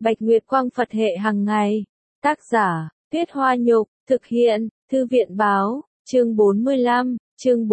Bạch Nguyệt Quang Phật hệ hàng ngày. Tác giả, Tuyết Hoa Nhục, thực hiện, Thư viện báo, chương 45, chương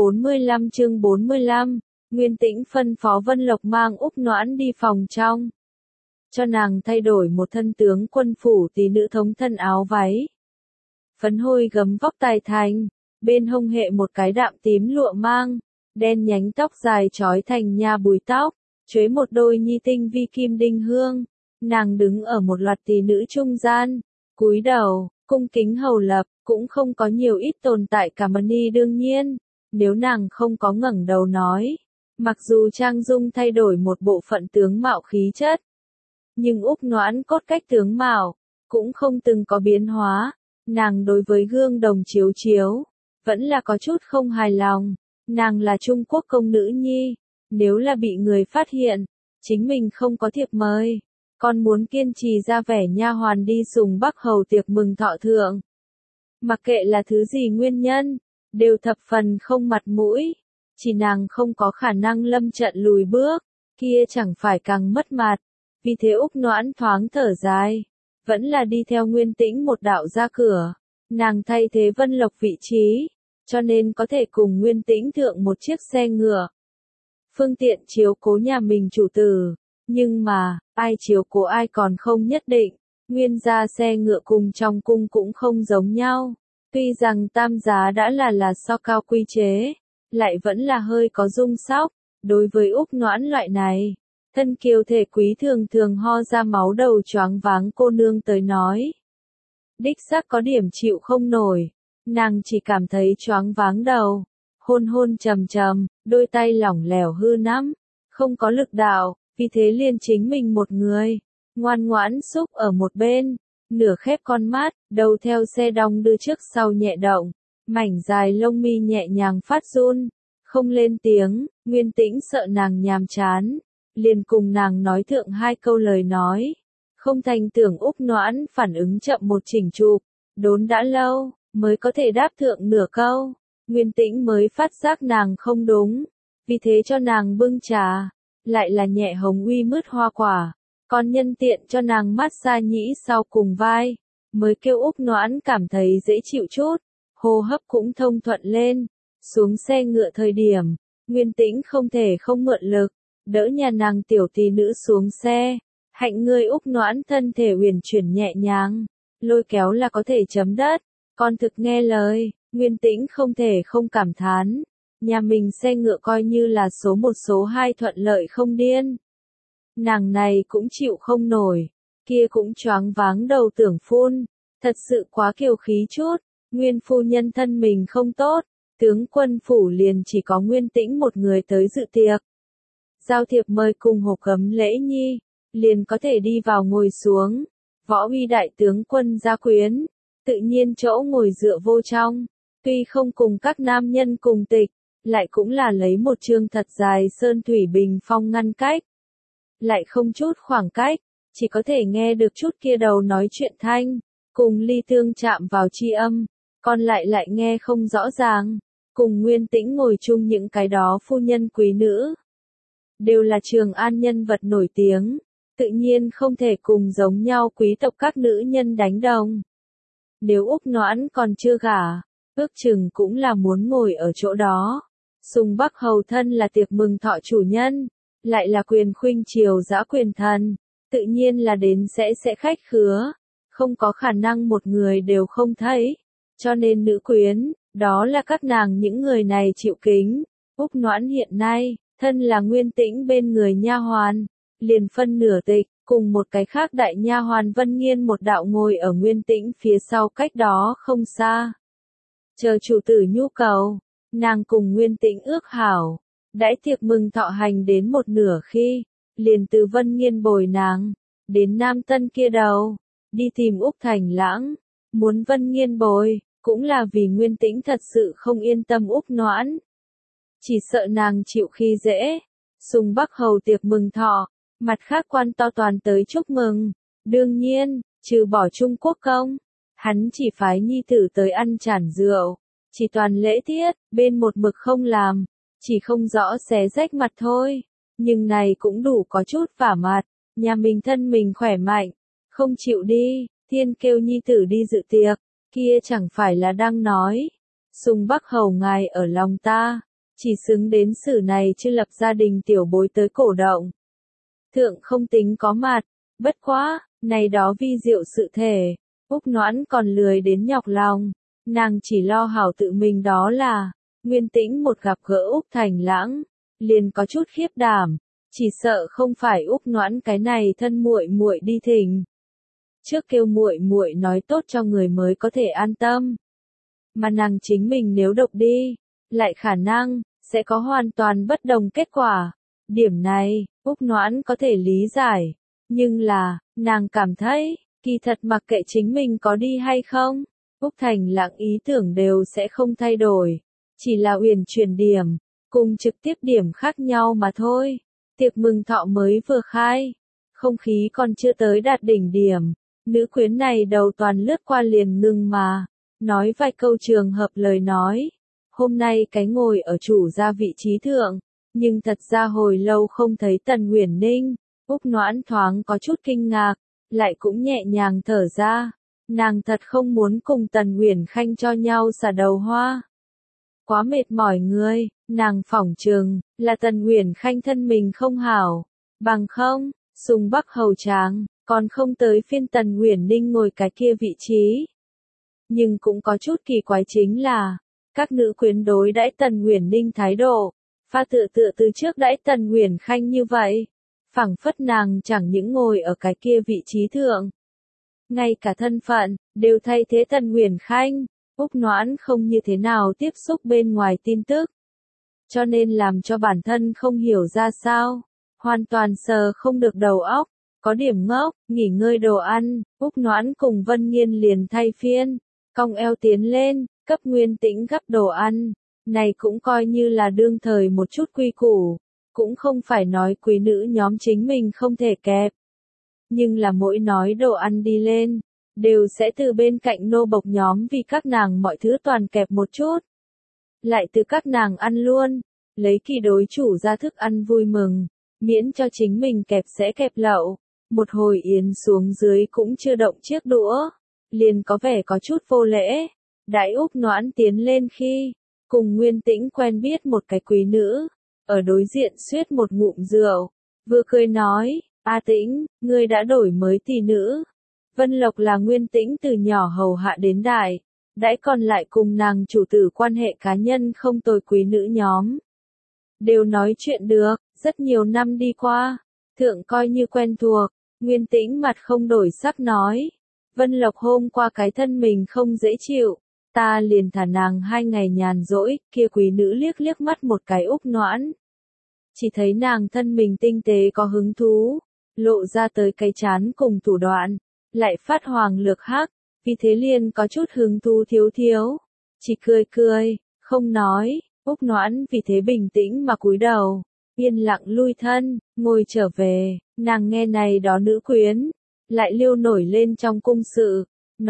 45. Nguyên Tĩnh phân phó Vân Lộc mang Úc Noãn đi phòng trong. Cho nàng thay đổi một thân tướng quân phủ tỷ nữ thống thân áo váy. Phấn hôi gấm vóc tài thành, bên hông hệ một cái đạm tím lụa mang, đen nhánh tóc dài trói thành nha bùi tóc, chuế một đôi nhi tinh vi kim đinh hương. Nàng đứng ở một loạt tỷ nữ trung gian, cúi đầu, cung kính hầu lập, cũng không có nhiều ít tồn tại cảm ơn y đương nhiên, nếu nàng không có ngẩng đầu nói, mặc dù trang dung thay đổi một bộ phận tướng mạo khí chất, nhưng Úc Noãn cốt cách tướng mạo, cũng không từng có biến hóa, nàng đối với gương đồng chiếu chiếu, vẫn là có chút không hài lòng, nàng là Trung Quốc công nữ nhi, nếu là bị người phát hiện, chính mình không có thiệp mời. Con muốn kiên trì ra vẻ nha hoàn đi sùng Bắc hầu tiệc mừng thọ thượng. Mặc kệ là thứ gì nguyên nhân, đều thập phần không mặt mũi. Chỉ nàng không có khả năng lâm trận lùi bước, kia chẳng phải càng mất mặt. Vì thế Úc Noãn thoáng thở dài, vẫn là đi theo Nguyên Tĩnh một đạo ra cửa. Nàng thay thế Vân Lộc vị trí, cho nên có thể cùng Nguyên Tĩnh thượng một chiếc xe ngựa. Phương tiện chiếu cố nhà mình chủ tử. Nhưng mà, ai chiếu cố ai còn không nhất định, nguyên gia xe ngựa cùng trong cung cũng không giống nhau. Tuy rằng tam giá đã là so cao quy chế, lại vẫn là hơi có rung sóc, đối với Úc Noãn loại này. Thân kiều thể quý thường thường ho ra máu đầu choáng váng cô nương tới nói. Đích xác có điểm chịu không nổi, nàng chỉ cảm thấy choáng váng đầu, hôn hôn trầm trầm, đôi tay lỏng lẻo hư nắm, không có lực đạo. Vì thế liền chính mình một người, ngoan ngoãn xúc ở một bên, nửa khép con mắt, đầu theo xe đong đưa trước sau nhẹ động, mảnh dài lông mi nhẹ nhàng phát run, không lên tiếng. Nguyên Tĩnh sợ nàng nhàm chán, liền cùng nàng nói thượng hai câu lời nói, không thành tưởng Úc Noãn phản ứng chậm một chỉnh chụp, đốn đã lâu, mới có thể đáp thượng nửa câu, Nguyên Tĩnh mới phát giác nàng không đúng, vì thế cho nàng bưng trà. Lại là nhẹ hồng uy mứt hoa quả, còn nhân tiện cho nàng massage nhĩ sau cùng vai, mới kêu Úc Noãn cảm thấy dễ chịu chút, hô hấp cũng thông thuận lên. Xuống xe ngựa thời điểm, Nguyên Tĩnh không thể không mượn lực, đỡ nhà nàng tiểu tỷ nữ xuống xe, hạnh ngươi Úc Noãn thân thể uyển chuyển nhẹ nhàng, lôi kéo là có thể chấm đất, con thực nghe lời. Nguyên Tĩnh không thể không cảm thán. Nhà mình xe ngựa coi như là số 1 số 2 thuận lợi không điên. Nàng này cũng chịu không nổi, kia cũng choáng váng đầu tưởng phun, thật sự quá kiêu khí chút, Nguyên phu nhân thân mình không tốt, tướng quân phủ liền chỉ có Nguyên Tĩnh một người tới dự tiệc. Giao thiệp mời cùng hộp cấm lễ nhi, liền có thể đi vào ngồi xuống, võ uy đại tướng quân gia quyến, tự nhiên chỗ ngồi dựa vô trong, tuy không cùng các nam nhân cùng tịch. Lại cũng là lấy một chương thật dài sơn thủy bình phong ngăn cách. Lại không chút khoảng cách, chỉ có thể nghe được chút kia đầu nói chuyện thanh, cùng ly tương chạm vào chi âm, còn lại nghe không rõ ràng, cùng Nguyên Tĩnh ngồi chung những cái đó phu nhân quý nữ. Đều là Trường An nhân vật nổi tiếng, tự nhiên không thể cùng giống nhau quý tộc các nữ nhân đánh đồng. Nếu Úc Noãn còn chưa gả, ước chừng cũng là muốn ngồi ở chỗ đó. Sùng Bắc hầu thân là tiệc mừng thọ chủ nhân, lại là quyền khuynh triều dã quyền thần, tự nhiên là đến sẽ khách khứa, không có khả năng một người đều không thấy, cho nên nữ quyến, đó là các nàng những người này chịu kính. Úc Noãn hiện nay, thân là Nguyên Tĩnh bên người nha hoàn, liền phân nửa tịch, cùng một cái khác đại nha hoàn Vân Nghiên một đạo ngồi ở Nguyên Tĩnh phía sau cách đó không xa. Chờ chủ tử nhu cầu. Nàng cùng Nguyên Tĩnh ước hảo, đãi tiệc mừng thọ hành đến một nửa khi, liền từ Vân Nghiên bồi nàng, đến Nam Tân kia đầu, đi tìm Úc Thành Lãng, muốn Vân Nghiên bồi, cũng là vì Nguyên Tĩnh thật sự không yên tâm Úc Noãn. Chỉ sợ nàng chịu khi dễ, sùng Bắc hầu tiệc mừng thọ, mặt khác quan to toàn tới chúc mừng, đương nhiên, trừ bỏ Trung Quốc công, hắn chỉ phái nhi tử tới ăn chản rượu. Chỉ toàn lễ tiết, bên một mực không làm, chỉ không rõ xé rách mặt thôi, nhưng này cũng đủ có chút vả mặt, nhà mình thân mình khỏe mạnh, không chịu đi, Thiên kêu nhi tử đi dự tiệc, kia chẳng phải là đang nói. Sùng Bắc Hầu ngài ở lòng ta, chỉ xứng đến xử này chứ lập gia đình tiểu bối tới cổ động. Thượng không tính có mặt, bất quá, này đó vi diệu sự thể, Úc Noãn còn lười đến nhọc lòng, nàng chỉ lo hảo tự mình đó là, Nguyên Tĩnh một gặp gỡ Úc Thành Lãng, liền có chút khiếp đảm, chỉ sợ không phải Úc Noãn cái này thân muội muội đi thỉnh. Trước kêu muội muội nói tốt cho người mới có thể an tâm. Mà nàng chính mình nếu độc đi, lại khả năng, sẽ có hoàn toàn bất đồng kết quả. Điểm này, Úc Noãn có thể lý giải. Nhưng là, nàng cảm thấy, kỳ thật mặc kệ chính mình có đi hay không, Úc Thành Lãng ý tưởng đều sẽ không thay đổi. Chỉ là uyển chuyển điểm, cùng trực tiếp điểm khác nhau mà thôi. Tiệc mừng thọ mới vừa khai, không khí còn chưa tới đạt đỉnh điểm. Nữ quyến này đầu toàn lướt qua liền ngừng mà, nói vài câu trường hợp lời nói. Hôm nay cái ngồi ở chủ gia vị trí thượng, nhưng thật ra hồi lâu không thấy Tần Uyển Ninh, Úc Noãn thoáng có chút kinh ngạc, lại cũng nhẹ nhàng thở ra. Nàng thật không muốn cùng Tần Uyển Khanh cho nhau xả đầu hoa. Quá mệt mỏi người, nàng phỏng chừng, là Tần Uyển Khanh thân mình không hảo, bằng không, Sùng Bắc Hầu tráng, còn không tới phiên Tần Uyển Ninh ngồi cái kia vị trí. Nhưng cũng có chút kỳ quái chính là, các nữ quyến đối đãi Tần Uyển Ninh thái độ, pha tựa từ trước đãi Tần Uyển Khanh như vậy, phảng phất nàng chẳng những ngồi ở cái kia vị trí thượng, ngay cả thân phận đều thay thế Tần Uyển Khanh. Úc Noãn không như thế nào tiếp xúc bên ngoài tin tức, cho nên làm cho bản thân không hiểu ra sao, hoàn toàn sờ không được đầu óc, có điểm ngốc. Nghỉ ngơi đồ ăn, Úc Noãn cùng Vân Nghiên liền thay phiên, cong eo tiến lên, cấp Nguyên Tĩnh gắp đồ ăn, này cũng coi như là đương thời một chút quy củ, cũng không phải nói quý nữ nhóm chính mình không thể kẹp, nhưng là mỗi nói đồ ăn đi lên, đều sẽ từ bên cạnh nô bộc nhóm vì các nàng mọi thứ toàn kẹp một chút, lại từ các nàng ăn luôn, lấy kỳ đối chủ ra thức ăn vui mừng, miễn cho chính mình kẹp sẽ kẹp lậu. Một hồi yến xuống dưới cũng chưa động chiếc đũa, liền có vẻ có chút vô lễ. Đãi Úc Noãn tiến lên khi, cùng Nguyên Tĩnh quen biết một cái quý nữ, ở đối diện suýt một ngụm rượu, vừa cười nói, A Tĩnh, ngươi đã đổi mới tỷ nữ. Vân Lộc là Nguyên Tĩnh từ nhỏ hầu hạ đến đại, đãi còn lại cùng nàng chủ tử quan hệ cá nhân không tồi quý nữ nhóm. Đều nói chuyện được, rất nhiều năm đi qua, thượng coi như quen thuộc. Nguyên Tĩnh mặt không đổi sắc nói, Vân Lộc hôm qua cái thân mình không dễ chịu, ta liền thả nàng 2 ngày nhàn rỗi. Kia quý nữ liếc liếc mắt một cái Úc Noãn, chỉ thấy nàng thân mình tinh tế có hứng thú, lộ ra tới cái chán cùng thủ đoạn, lại phát hoàng lược hắc, vì thế liền có chút hứng thú thiếu, chỉ cười, không nói. Úc Noãn vì thế bình tĩnh mà cúi đầu, yên lặng lui thân, ngồi trở về. Nàng nghe này đó nữ quyến, lại liêu nổi lên trong cung sự,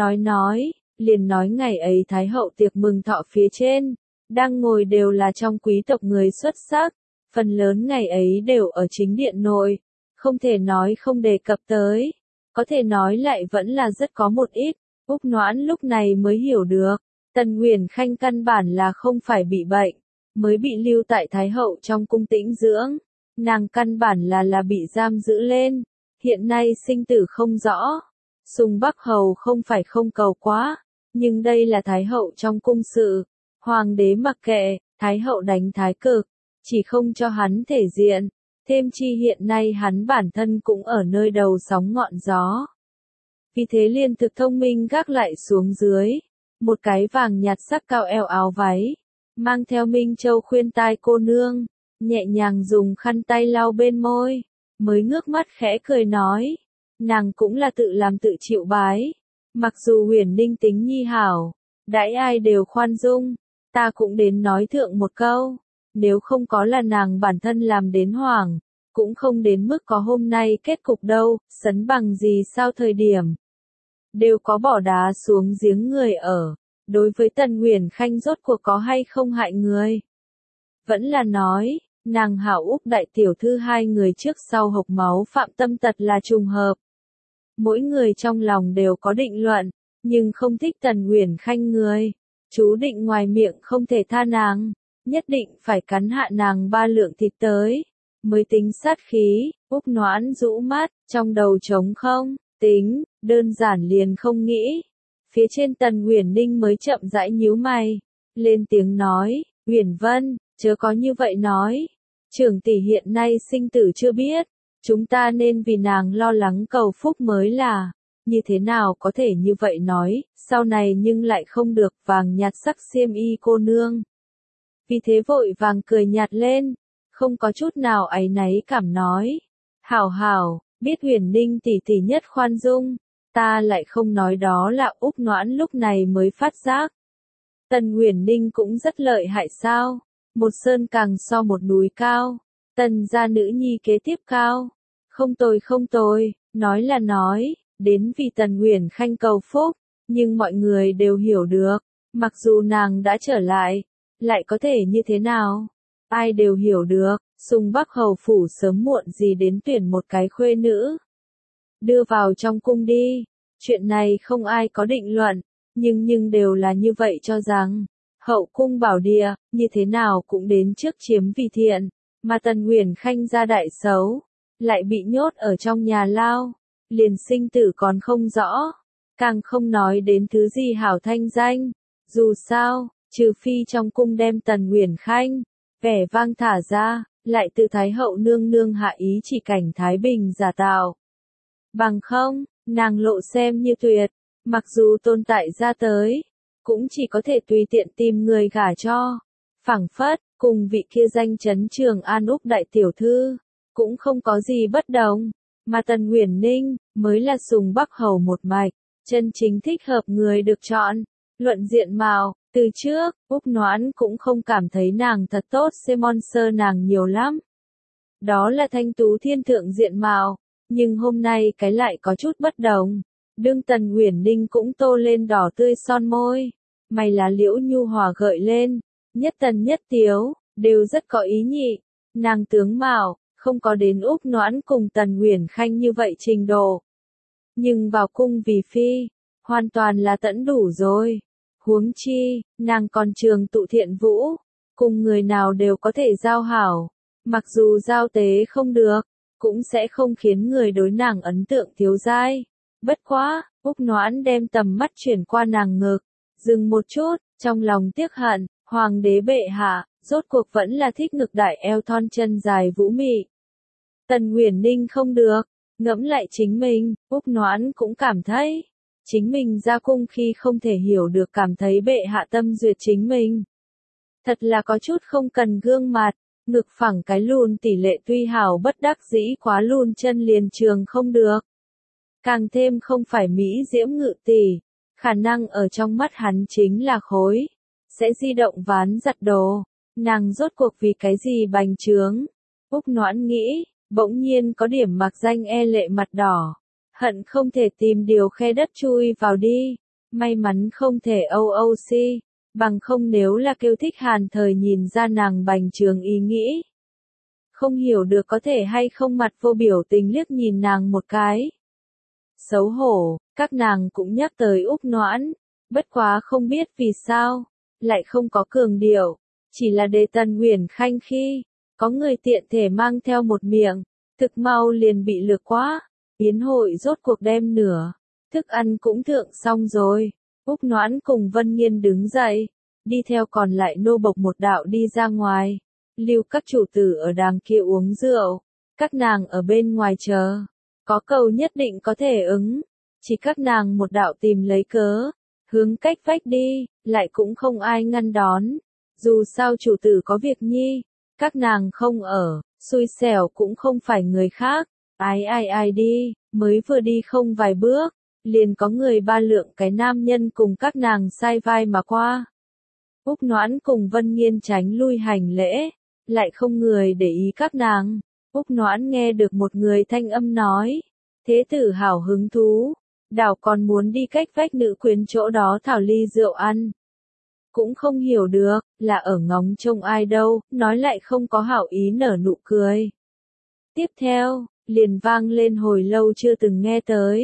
liền nói ngày ấy Thái hậu tiệc mừng thọ phía trên, đang ngồi đều là trong quý tộc người xuất sắc, phần lớn ngày ấy đều ở chính điện nội, không thể nói không đề cập tới, có thể nói lại vẫn là rất có một ít. Úc Noãn lúc này mới hiểu được, Tần Uyển Khanh căn bản là không phải bị bệnh, mới bị lưu tại Thái hậu trong cung tĩnh dưỡng. Nàng căn bản là bị giam giữ lên, hiện nay sinh tử không rõ. Sùng Bắc Hầu không phải không cầu quá, nhưng đây là Thái hậu trong cung sự, hoàng đế mặc kệ, Thái hậu đánh thái cực, chỉ không cho hắn thể diện, thêm chi hiện nay hắn bản thân cũng ở nơi đầu sóng ngọn gió. Vì thế liền thực thông minh gác lại xuống dưới, một cái vàng nhạt sắc cao eo áo váy, mang theo Minh Châu khuyên tai cô nương, nhẹ nhàng dùng khăn tay lau bên môi, mới ngước mắt khẽ cười nói, nàng cũng là tự làm tự chịu bái, mặc dù Uyển Ninh tính nhi hảo, đãi ai đều khoan dung, ta cũng đến nói thượng một câu, nếu không có là nàng bản thân làm đến hoảng, cũng không đến mức có hôm nay kết cục đâu. Sấn bằng gì sao thời điểm đều có bỏ đá xuống giếng người ở, đối với Tần Uyển Khanh rốt cuộc có hay không hại người. Vẫn là nói, nàng hảo Úc đại tiểu thư hai người trước sau hộc máu phạm tâm tật là trùng hợp. mỗi người trong lòng đều có định luận, nhưng không thích Tần Uyển Khanh người. Chú định ngoài miệng không thể tha nàng, nhất định phải cắn hạ nàng 3 lượng thịt tới, mới tính sát khí. Úc Noãn rũ mắt, trong đầu trống không, tính, đơn giản liền không nghĩ. Phía trên Tần Uyển Ninh mới chậm rãi nhíu mày, lên tiếng nói, Uyển Vân, chớ có như vậy nói. Trưởng tỷ hiện nay sinh tử chưa biết, chúng ta nên vì nàng lo lắng cầu phúc mới là. Như thế nào có thể như vậy nói, sau này nhưng lại không được vàng nhạt sắc xiêm y cô nương. Vì thế vội vàng cười nhạt lên, không có chút nào áy náy cảm nói. Hảo hảo, biết Uyển Ninh tỷ tỷ nhất khoan dung, ta lại không nói đó là Úc Noãn lúc này mới phát giác. Tần Uyển Ninh cũng rất lợi hại sao, một sơn càng so một núi cao, Tần gia nữ nhi kế tiếp cao. Không tồi, nói là nói, đến vì Tần Uyển Khanh cầu phúc, nhưng mọi người đều hiểu được, mặc dù nàng đã trở lại có thể như thế nào? Ai đều hiểu được, Sùng Bắc hầu phủ sớm muộn gì đến tuyển một cái khuê nữ. Đưa vào trong cung đi, chuyện này không ai có định luận, nhưng đều là như vậy cho rằng, hậu cung bảo địa, như thế nào cũng đến trước chiếm vì thiện, mà Tần Uyển Khanh ra đại xấu, lại bị nhốt ở trong nhà lao, liền sinh tử còn không rõ, càng không nói đến thứ gì hảo thanh danh, dù sao, trừ phi trong cung đem Tần Uyển Khanh, vẻ vang thả ra, lại từ Thái hậu nương nương hạ ý chỉ cảnh Thái Bình giả tạo. Bằng không, nàng lộ xem như tuyệt, mặc dù tồn tại ra tới, cũng chỉ có thể tùy tiện tìm người gả cho. Phảng phất, cùng vị kia danh chấn Trường An Úc đại tiểu thư, cũng không có gì bất đồng, mà Tần Uyển Ninh, mới là Sùng Bắc hầu một mạch, chân chính thích hợp người được chọn. Luận diện mạo, từ trước, Úc Noãn cũng không cảm thấy nàng thật tốt sponsor nàng nhiều lắm. Đó là thanh tú thiên thượng diện mạo, nhưng hôm nay cái lại có chút bất đồng. Đương Tần Uyển Ninh cũng tô lên đỏ tươi son môi, mày lá liễu nhu hòa gợi lên, nhất tần nhất tiếu, đều rất có ý nhị. Nàng tướng mạo, không có đến Úc Noãn cùng Tần Uyển Khanh như vậy trình độ. Nhưng vào cung vì phi, hoàn toàn là tẫn đủ rồi. Huống chi, nàng còn trường tụ thiện vũ, cùng người nào đều có thể giao hảo, mặc dù giao tế không được, cũng sẽ không khiến người đối nàng ấn tượng thiếu dai. Bất quá, Úc Noãn đem tầm mắt chuyển qua nàng ngực, dừng một chút, trong lòng tiếc hận, hoàng đế bệ hạ, rốt cuộc vẫn là thích ngực đại eo thon chân dài vũ mị. Tần Uyển Ninh không được, ngẫm lại chính mình, Úc Noãn cũng cảm thấy, chính mình ra cung khi không thể hiểu được cảm thấy bệ hạ tâm duyệt chính mình. Thật là có chút không cần gương mặt, ngực phẳng cái lùn tỷ lệ tuy hảo bất đắc dĩ quá lùn chân liền trường không được. Càng thêm không phải Mỹ diễm ngự tỷ, khả năng ở trong mắt hắn chính là khối, sẽ di động ván giặt đồ, nàng rốt cuộc vì cái gì bành trướng. Úc Noãn nghĩ, bỗng nhiên có điểm mặc danh e lệ mặt đỏ. Hận không thể tìm điều khe đất chui vào đi, may mắn không thể OOC, bằng không nếu là kêu thích Hàn thời nhìn ra nàng bành trướng ý nghĩ. Không hiểu được có thể hay không mặt vô biểu tình liếc nhìn nàng một cái. Xấu hổ, các nàng cũng nhắc tới Úc Noãn, bất quá không biết vì sao, lại không có cường điệu, chỉ là đề Tần Uyển Khanh khi, có người tiện thể mang theo một miệng, thực mau liền bị lược quá. Yến hội rốt cuộc đem nửa, thức ăn cũng thượng xong rồi. Úc Noãn cùng Vân Nghiên đứng dậy, đi theo còn lại nô bộc một đạo đi ra ngoài. Lưu các chủ tử ở đàng kia uống rượu, các nàng ở bên ngoài chờ. Có cầu nhất định có thể ứng, chỉ các nàng một đạo tìm lấy cớ, hướng cách vách đi, lại cũng không ai ngăn đón. Dù sao chủ tử có việc nhi, các nàng không ở, xui xẻo cũng không phải người khác. Ai đi, mới vừa đi không vài bước, liền có người 3 lượng cái nam nhân cùng các nàng sai vai mà qua. Úc Noãn cùng Vân Nghiên tránh lui hành lễ, lại không người để ý các nàng. Úc Noãn nghe được một người thanh âm nói, thế tử hảo hứng thú, đảo còn muốn đi cách vách nữ quyến chỗ đó thảo ly rượu ăn. Cũng không hiểu được, là ở ngóng trông ai đâu, nói lại không có hảo ý nở nụ cười. Tiếp theo, liền vang lên hồi lâu chưa từng nghe tới,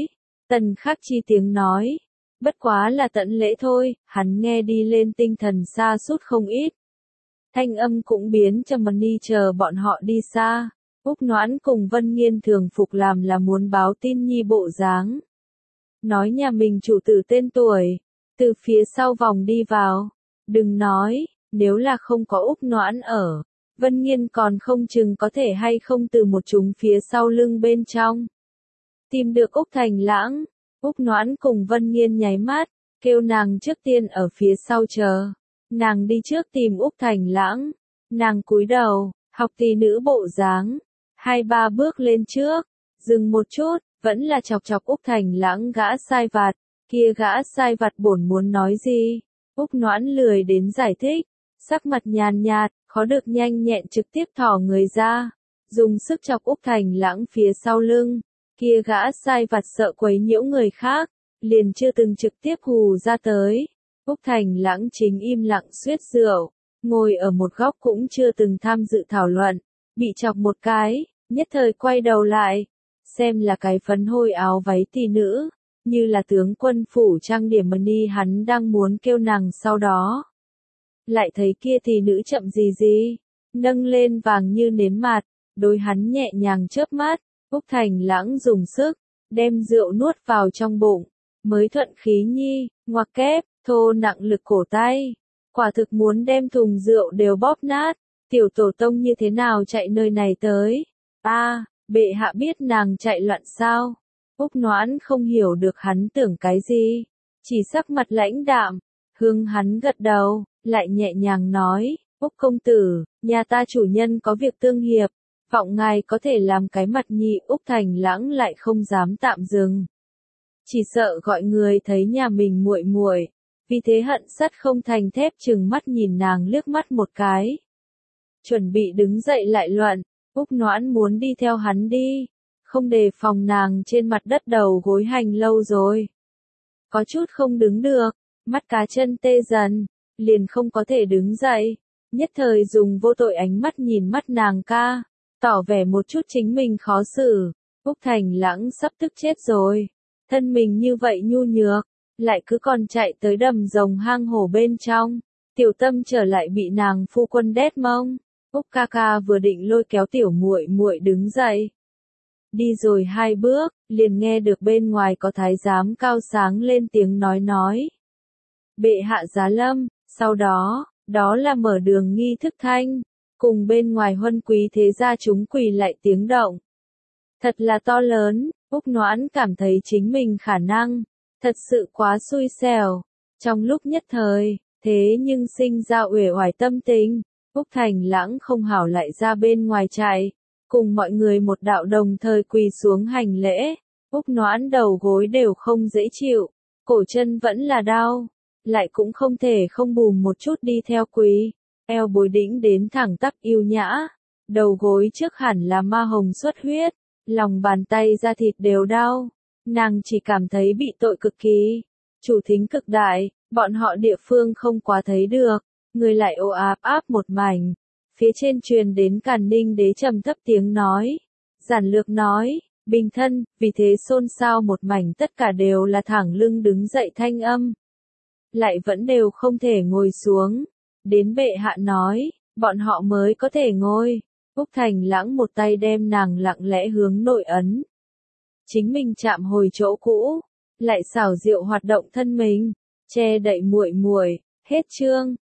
Tần Khắc Chi tiếng nói, bất quá là tận lễ thôi, hắn nghe đi lên tinh thần xa sút không ít. Thanh âm cũng biến trầm mật đi chờ bọn họ đi xa. Úc Noãn cùng Vân Nghiên thường phục làm là muốn báo tin nhi bộ dáng. Nói nhà mình chủ tử tên tuổi, từ phía sau vòng đi vào. Đừng nói, nếu là không có Úc Noãn ở, Vân Nghiên còn không chừng có thể hay không từ một chúng phía sau lưng bên trong. Tìm được Úc Thành Lãng, Úc Noãn cùng Vân Nghiên nháy mắt, kêu nàng trước tiên ở phía sau chờ. Nàng đi trước tìm Úc Thành Lãng, nàng cúi đầu, học tỷ nữ bộ dáng, 2-3 bước lên trước, dừng một chút, vẫn là chọc chọc Úc Thành Lãng gã sai vặt, kia gã sai vặt bổn muốn nói gì, Úc Noãn lười đến giải thích, sắc mặt nhàn nhạt, khó được nhanh nhẹn trực tiếp thỏ người ra, dùng sức chọc Úc Thành Lãng phía sau lưng, kia gã sai vặt sợ quấy nhiễu người khác, liền chưa từng trực tiếp hù ra tới. Úc Thành Lãng chính im lặng suýt rượu, ngồi ở một góc cũng chưa từng tham dự thảo luận, bị chọc một cái, nhất thời quay đầu lại, xem là cái phấn hôi áo váy tỷ nữ, như là tướng quân phủ trang điểm mà đi hắn đang muốn kêu nàng sau đó. Lại thấy kia tỷ nữ chậm gì, nâng lên vàng như nến mặt, đối hắn nhẹ nhàng chớp mắt, Úc Thành Lãng dùng sức, đem rượu nuốt vào trong bụng, mới thuận khí nhi, ngoặc kép, thô nặng lực cổ tay, quả thực muốn đem thùng rượu đều bóp nát, tiểu tổ tông như thế nào chạy nơi này tới, bệ hạ biết nàng chạy loạn sao, Úc Noãn không hiểu được hắn tưởng cái gì, chỉ sắc mặt lãnh đạm, hướng hắn gật đầu, lại nhẹ nhàng nói, Úc công tử, nhà ta chủ nhân có việc tương hiệp, vọng ngài có thể làm cái mặt nhị. Úc Thành Lãng lại không dám tạm dừng. Chỉ sợ gọi người thấy nhà mình muội muội, vì thế hận sắt không thành thép chừng mắt nhìn nàng liếc mắt một cái. Chuẩn bị đứng dậy lại luận, Úc Noãn muốn đi theo hắn đi, không đề phòng nàng trên mặt đất đầu gối hành lâu rồi. Có chút không đứng được, mắt cá chân tê dần, liền không có thể đứng dậy, nhất thời dùng vô tội ánh mắt nhìn mắt nàng ca, tỏ vẻ một chút chính mình khó xử. Úc Thành Lãng sắp tức chết rồi, thân mình như vậy nhu nhược, lại cứ còn chạy tới đầm rồng hang hổ bên trong, tiểu tâm trở lại bị nàng phu quân đét mông. Úc ca ca vừa định lôi kéo tiểu muội muội đứng dậy, đi rồi 2 bước, liền nghe được bên ngoài có thái giám cao sáng lên tiếng nói. Bệ hạ giá lâm, sau đó, đó là mở đường nghi thức thanh, cùng bên ngoài huân quý thế gia chúng quỳ lại tiếng động. Thật là to lớn, Úc Noãn cảm thấy chính mình khả năng, thật sự quá xui xẻo, trong lúc nhất thời, thế nhưng sinh ra uể oải tâm tình, Úc Thành Lãng không hảo lại ra bên ngoài chạy, cùng mọi người một đạo đồng thời quỳ xuống hành lễ, Úc Noãn đầu gối đều không dễ chịu, cổ chân vẫn là đau, lại cũng không thể không bùm một chút đi theo quỳ, eo bối đĩnh đến thẳng tắp yêu nhã, đầu gối trước hẳn là ma hồng xuất huyết, lòng bàn tay da thịt đều đau, nàng chỉ cảm thấy bị tội cực kỳ, chủ thính cực đại, bọn họ địa phương không quá thấy được, người lại ồ áp một mảnh, phía trên truyền đến Càn Ninh đế trầm thấp tiếng nói, giản lược nói, bình thân, vì thế xôn xao một mảnh tất cả đều là thẳng lưng đứng dậy thanh âm, lại vẫn đều không thể ngồi xuống, đến bệ hạ nói, bọn họ mới có thể ngồi. Úc Thành Lãng một tay đem nàng lặng lẽ hướng nội ấn. Chính mình chạm hồi chỗ cũ, lại xảo diệu hoạt động thân mình, che đậy muội muội, hết chương.